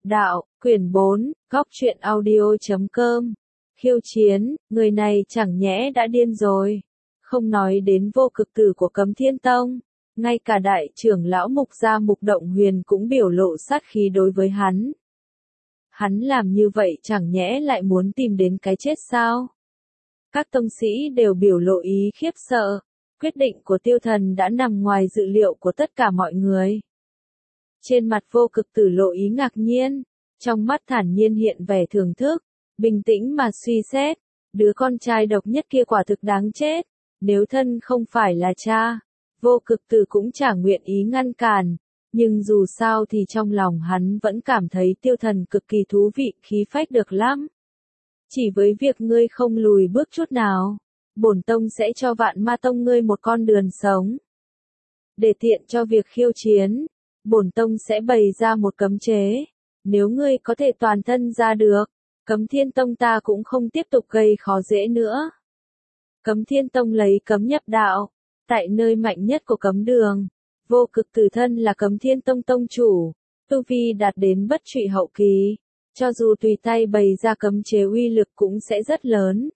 Đạo, quyển 4, góc truyện audio.com. Khiêu chiến, người này chẳng nhẽ đã điên rồi. Không nói đến vô cực tử của Cấm Thiên Tông, ngay cả đại trưởng lão Mục Gia Mục Động Huyền cũng biểu lộ sát khí đối với hắn. Hắn làm như vậy chẳng nhẽ lại muốn tìm đến cái chết sao? Các tông sĩ đều biểu lộ ý khiếp sợ. Quyết định của Tiêu Thần đã nằm ngoài dự liệu của tất cả mọi người. Trên mặt vô cực tử lộ ý ngạc nhiên, trong mắt thản nhiên hiện vẻ thưởng thức, bình tĩnh mà suy xét, đứa con trai độc nhất kia quả thực đáng chết, nếu thân không phải là cha, vô cực tử cũng chẳng nguyện ý ngăn cản, nhưng dù sao thì trong lòng hắn vẫn cảm thấy Tiêu Thần cực kỳ thú vị, khí phách được lắm. Chỉ với việc ngươi không lùi bước chút nào, bổn tông sẽ cho Vạn Ma Tông ngươi một con đường sống. Để tiện cho việc khiêu chiến, bổn tông sẽ bày ra một cấm chế, nếu ngươi có thể toàn thân ra được, Cấm Thiên Tông ta cũng không tiếp tục gây khó dễ nữa. Cấm Thiên Tông lấy cấm nhập đạo, tại nơi mạnh nhất của cấm đường, vô cực tử thân là Cấm Thiên Tông tông chủ, tu vi đạt đến bất trụy hậu kỳ, cho dù tùy tay bày ra cấm chế uy lực cũng sẽ rất lớn.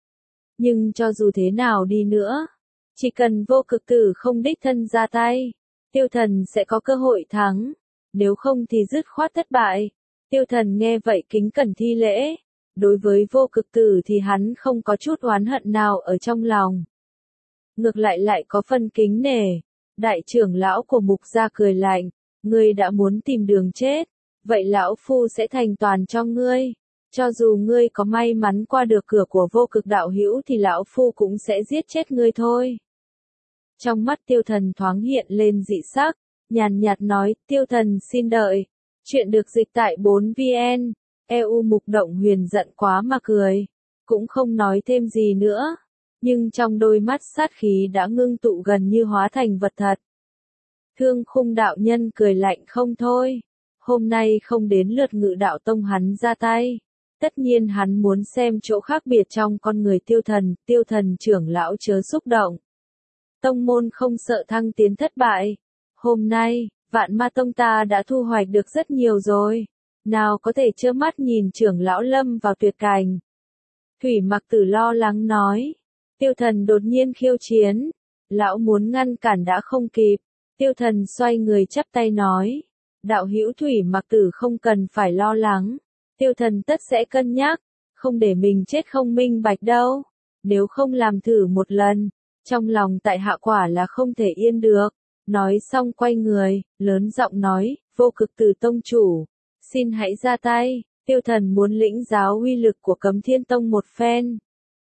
Nhưng cho dù thế nào đi nữa, chỉ cần vô cực tử không đích thân ra tay, Tiêu Thần sẽ có cơ hội thắng, nếu không thì dứt khoát thất bại. Tiêu Thần nghe vậy kính cẩn thi lễ, đối với vô cực tử thì hắn không có chút oán hận nào ở trong lòng. Ngược lại có phần kính nể, đại trưởng lão của Mục Gia cười lạnh, ngươi đã muốn tìm đường chết, vậy lão phu sẽ thành toàn cho ngươi. Cho dù ngươi có may mắn qua được cửa của vô cực đạo hữu thì lão phu cũng sẽ giết chết ngươi thôi. Trong mắt Tiêu Thần thoáng hiện lên dị sắc, nhàn nhạt nói, Tiêu Thần xin đợi. Chuyện được dịch tại 4VN, EU Mục Động Huyền giận quá mà cười, cũng không nói thêm gì nữa, nhưng trong đôi mắt sát khí đã ngưng tụ gần như hóa thành vật thật. Thương Khung đạo nhân cười lạnh không thôi, hôm nay không đến lượt Ngự Đạo Tông hắn ra tay. Tất nhiên hắn muốn xem chỗ khác biệt trong con người Tiêu Thần trưởng lão chớ xúc động. Tông môn không sợ thăng tiến thất bại. Hôm nay, Vạn Ma Tông ta đã thu hoạch được rất nhiều rồi. Nào có thể trơ mắt nhìn trưởng lão lâm vào tuyệt cảnh. Thủy Mặc Tử lo lắng nói. Tiêu Thần đột nhiên khiêu chiến. Lão muốn ngăn cản đã không kịp. Tiêu Thần xoay người chắp tay nói. Đạo hữu Thủy Mặc Tử không cần phải lo lắng. Tiêu Thần tất sẽ cân nhắc, không để mình chết không minh bạch đâu. Nếu không làm thử một lần, trong lòng tại hạ quả là không thể yên được. Nói xong quay người, lớn giọng nói, vô cực tử tông chủ, xin hãy ra tay. Tiêu Thần muốn lĩnh giáo uy lực của Cấm Thiên Tông một phen.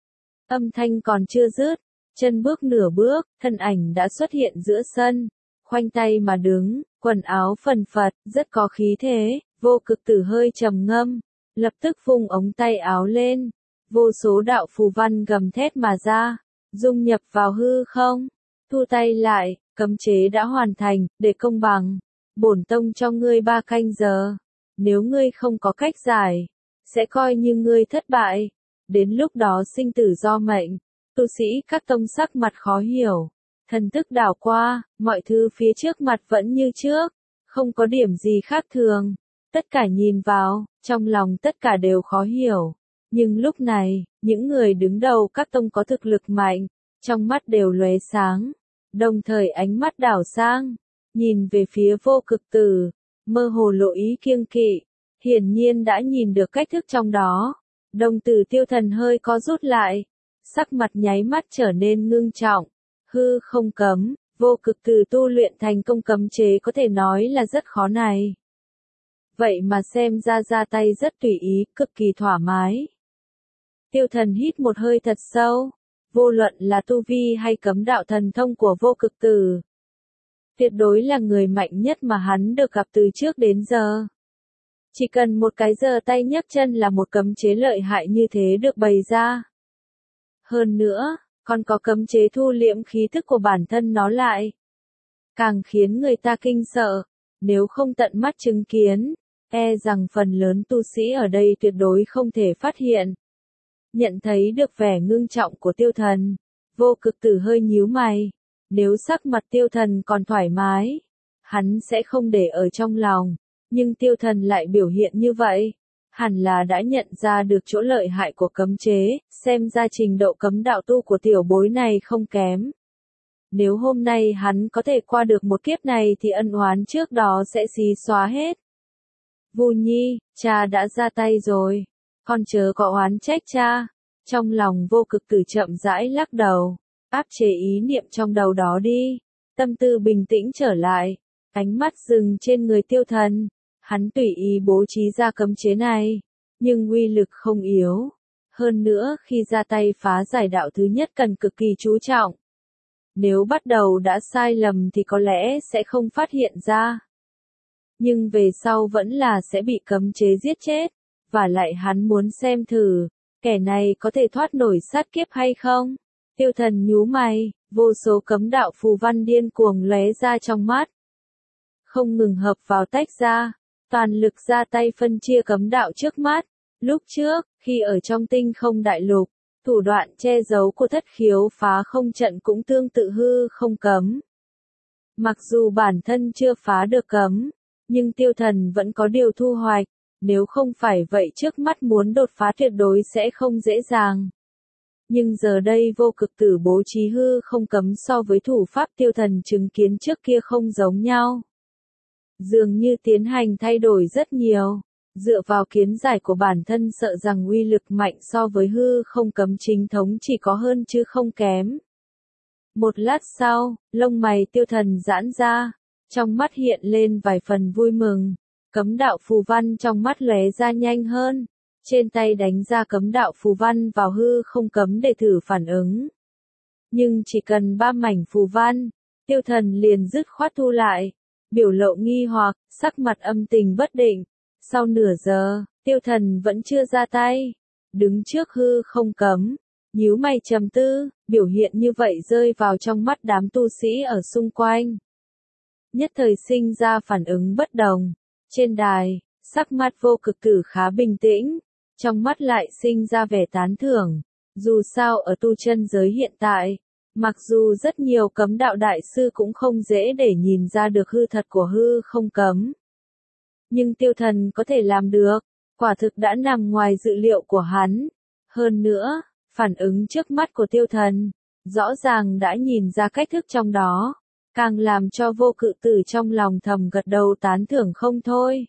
Âm thanh còn chưa dứt, chân bước nửa bước, thân ảnh đã xuất hiện giữa sân, khoanh tay mà đứng, quần áo phần phật, rất có khí thế. Vô cực tử hơi trầm ngâm, lập tức vung ống tay áo lên, vô số đạo phù văn gầm thét mà ra, dung nhập vào hư không, thu tay lại, cấm chế đã hoàn thành, để công bằng, bổn tông cho ngươi 3 canh giờ, nếu ngươi không có cách giải, sẽ coi như ngươi thất bại, đến lúc đó sinh tử do mệnh. Tu sĩ các tông sắc mặt khó hiểu, thần thức đảo qua, mọi thứ phía trước mặt vẫn như trước, không có điểm gì khác thường. Tất cả nhìn vào, trong lòng tất cả đều khó hiểu. Nhưng lúc này, những người đứng đầu các tông có thực lực mạnh, trong mắt đều lóe sáng, đồng thời ánh mắt đảo sang, nhìn về phía vô cực tử, mơ hồ lộ ý kiêng kỵ, hiển nhiên đã nhìn được cách thức trong đó. Đồng tử Tiêu Thần hơi co rút lại, sắc mặt nháy mắt trở nên ngưng trọng, hư không cấm, vô cực tử tu luyện thành công cấm chế có thể nói là rất khó này. Vậy mà xem ra tay rất tùy ý, cực kỳ thoải mái. Tiêu Thần hít một hơi thật sâu, vô luận là tu vi hay cấm đạo thần thông của vô cực tử, tuyệt đối là người mạnh nhất mà hắn được gặp từ trước đến giờ. Chỉ cần một cái giơ tay nhấc chân là một cấm chế lợi hại như thế được bày ra. Hơn nữa, còn có cấm chế thu liễm khí thức của bản thân nó lại. Càng khiến người ta kinh sợ, nếu không tận mắt chứng kiến, e rằng phần lớn tu sĩ ở đây tuyệt đối không thể phát hiện. Nhận thấy được vẻ ngưng trọng của Tiêu Thần, vô cực tử hơi nhíu mày. Nếu sắc mặt Tiêu Thần còn thoải mái, hắn sẽ không để ở trong lòng. Nhưng tiêu thần lại biểu hiện như vậy. Hẳn là đã nhận ra được chỗ lợi hại của cấm chế, xem ra trình độ cấm đạo tu của tiểu bối này không kém. Nếu hôm nay hắn có thể qua được một kiếp này thì ân oán trước đó sẽ xí xóa hết. Vu Nhi, cha đã ra tay rồi, con chớ có oán trách cha. Trong lòng Vô Cực Tử chậm rãi lắc đầu, áp chế ý niệm trong đầu đó đi, tâm tư bình tĩnh trở lại, ánh mắt dừng trên người tiêu thần. Hắn tùy ý bố trí ra cấm chế này, nhưng uy lực không yếu. Hơn nữa khi ra tay phá giải đạo thứ nhất cần cực kỳ chú trọng. Nếu bắt đầu đã sai lầm thì có lẽ sẽ không phát hiện ra. Nhưng về sau vẫn là sẽ bị cấm chế giết chết. Và lại hắn muốn xem thử, kẻ này có thể thoát nổi sát kiếp hay không? Tiêu thần nhíu mày, vô số cấm đạo phù văn điên cuồng lóe ra trong mắt. Không ngừng hợp vào tách ra, toàn lực ra tay phân chia cấm đạo trước mắt. Lúc trước, khi ở trong tinh không đại lục, thủ đoạn che giấu của thất khiếu phá không trận cũng tương tự hư không cấm. Mặc dù bản thân chưa phá được cấm, nhưng tiêu thần vẫn có điều thu hoạch, nếu không phải vậy trước mắt muốn đột phá tuyệt đối sẽ không dễ dàng. Nhưng giờ đây Vô Cực Tử bố trí hư không cấm so với thủ pháp tiêu thần chứng kiến trước kia không giống nhau. Dường như tiến hành thay đổi rất nhiều, dựa vào kiến giải của bản thân sợ rằng uy lực mạnh so với hư không cấm chính thống chỉ có hơn chứ không kém. Một lát sau, lông mày tiêu thần giãn ra, trong mắt hiện lên vài phần vui mừng, cấm đạo phù văn trong mắt lóe ra nhanh hơn, trên tay đánh ra cấm đạo phù văn vào hư không cấm để thử phản ứng. Nhưng chỉ cần 3 mảnh phù văn, tiêu thần liền dứt khoát thu lại, biểu lộ nghi hoặc, sắc mặt âm tình bất định. Sau nửa giờ, tiêu thần vẫn chưa ra tay, đứng trước hư không cấm, nhíu mày trầm tư, biểu hiện như vậy rơi vào trong mắt đám tu sĩ ở xung quanh. Nhất thời sinh ra phản ứng bất đồng. Trên đài, sắc mặt Vô Cực Tử khá bình tĩnh, trong mắt lại sinh ra vẻ tán thưởng. Dù sao ở tu chân giới hiện tại, mặc dù rất nhiều cấm đạo đại sư cũng không dễ để nhìn ra được hư thật của hư không cấm. Nhưng tiêu thần có thể làm được, quả thực đã nằm ngoài dự liệu của hắn. Hơn nữa, phản ứng trước mắt của tiêu thần, rõ ràng đã nhìn ra cách thức trong đó, càng làm cho Vô Cực Tử trong lòng thầm gật đầu tán thưởng không thôi.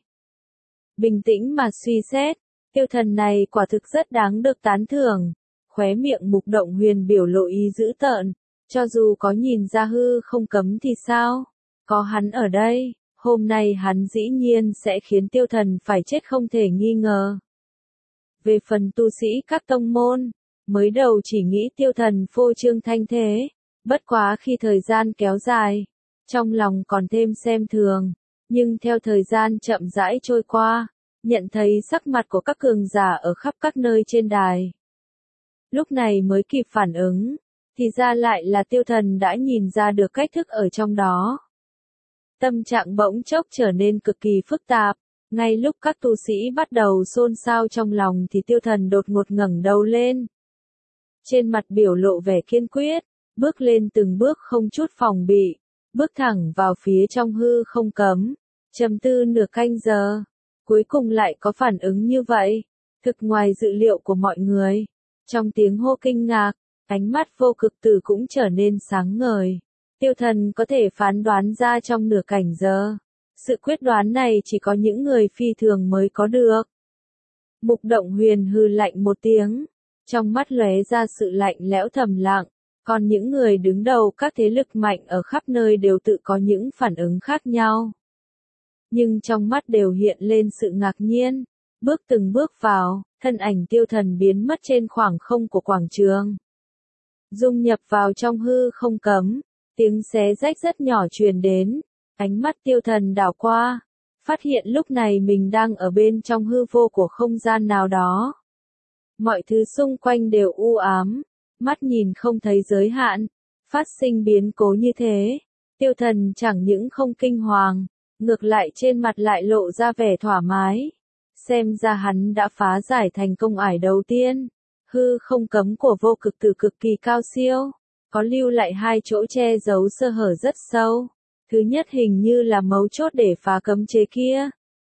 Bình tĩnh mà suy xét, tiêu thần này quả thực rất đáng được tán thưởng. Khóe miệng Mục Động Huyền biểu lộ ý dữ tợn, cho dù có nhìn ra hư không cấm thì sao? Có hắn ở đây, hôm nay hắn dĩ nhiên sẽ khiến tiêu thần phải chết không thể nghi ngờ. Về phần tu sĩ các tông môn, mới đầu chỉ nghĩ tiêu thần phô trương thanh thế, bất quá khi thời gian kéo dài, trong lòng còn thêm xem thường, nhưng theo thời gian chậm rãi trôi qua, nhận thấy sắc mặt của các cường giả ở khắp các nơi trên đài. Lúc này mới kịp phản ứng, thì ra lại là tiêu thần đã nhìn ra được cách thức ở trong đó. Tâm trạng bỗng chốc trở nên cực kỳ phức tạp, ngay lúc các tu sĩ bắt đầu xôn xao trong lòng thì tiêu thần đột ngột ngẩng đầu lên. Trên mặt biểu lộ vẻ kiên quyết, bước lên từng bước không chút phòng bị, bước thẳng vào phía trong hư không cấm, trầm tư nửa canh giờ, cuối cùng lại có phản ứng như vậy, thực ngoài dự liệu của mọi người. Trong tiếng hô kinh ngạc, ánh mắt Vô Cực Tử cũng trở nên sáng ngời. Tiêu thần có thể phán đoán ra trong nửa cảnh giờ. Sự quyết đoán này chỉ có những người phi thường mới có được. Mục Động Huyền hừ lạnh một tiếng, trong mắt lóe ra sự lạnh lẽo thầm lặng, còn những người đứng đầu các thế lực mạnh ở khắp nơi đều tự có những phản ứng khác nhau. Nhưng trong mắt đều hiện lên sự ngạc nhiên, bước từng bước vào, thân ảnh tiêu thần biến mất trên khoảng không của quảng trường. Dung nhập vào trong hư không cấm, tiếng xé rách rất nhỏ truyền đến, ánh mắt tiêu thần đảo qua, phát hiện lúc này mình đang ở bên trong hư vô của không gian nào đó. Mọi thứ xung quanh đều u ám, mắt nhìn không thấy giới hạn, phát sinh biến cố như thế. Tiêu thần chẳng những không kinh hoàng, ngược lại trên mặt lại lộ ra vẻ thoải mái. Xem ra hắn đã phá giải thành công ải đầu tiên. Hư không cấm của Vô Cực Tử cực kỳ cao siêu, có lưu lại 2 chỗ che giấu sơ hở rất sâu. Thứ nhất hình như là mấu chốt để phá cấm chế kia.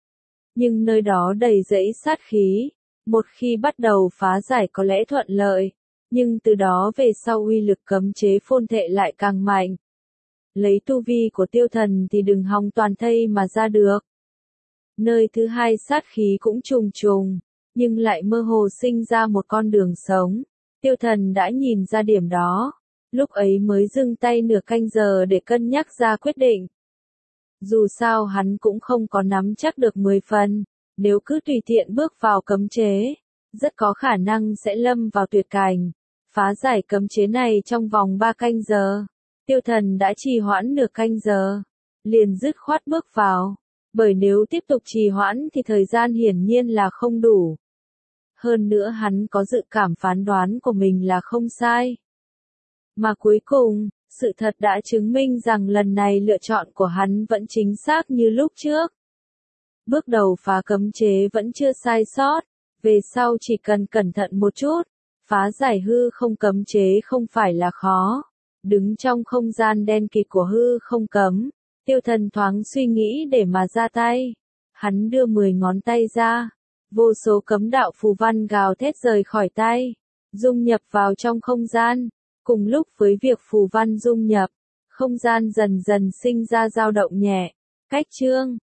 nhưng nơi đó đầy rẫy sát khí. Một khi bắt đầu phá giải có lẽ thuận lợi, nhưng từ đó về sau uy lực cấm chế phôn thệ lại càng mạnh. Lấy tu vi của tiêu thần thì đừng hòng toàn thây mà ra được. Nơi thứ hai sát khí cũng trùng trùng, nhưng lại mơ hồ sinh ra một con đường sống. Tiêu thần đã nhìn ra điểm đó, lúc ấy mới dừng tay nửa canh giờ để cân nhắc ra quyết định. Dù sao hắn cũng không có nắm chắc được 10 phần, nếu cứ tùy tiện bước vào cấm chế, rất có khả năng sẽ lâm vào tuyệt cảnh. Phá giải cấm chế này trong vòng 3 canh giờ, tiêu thần đã trì hoãn nửa canh giờ, liền dứt khoát bước vào, bởi nếu tiếp tục trì hoãn thì thời gian hiển nhiên là không đủ. Hơn nữa hắn có dự cảm phán đoán của mình là không sai. Mà cuối cùng, sự thật đã chứng minh rằng lần này lựa chọn của hắn vẫn chính xác như lúc trước. Bước đầu phá cấm chế vẫn chưa sai sót, về sau chỉ cần cẩn thận một chút, phá giải hư không cấm chế không phải là khó. Đứng trong không gian đen kịt của hư không cấm, tiêu thần thoáng suy nghĩ để mà ra tay. Hắn đưa 10 ngón tay ra, vô số cấm đạo phù văn gào thét rời khỏi tay, dung nhập vào trong không gian. Cùng lúc với việc phù văn dung nhập, không gian dần dần sinh ra dao động nhẹ. Cách chương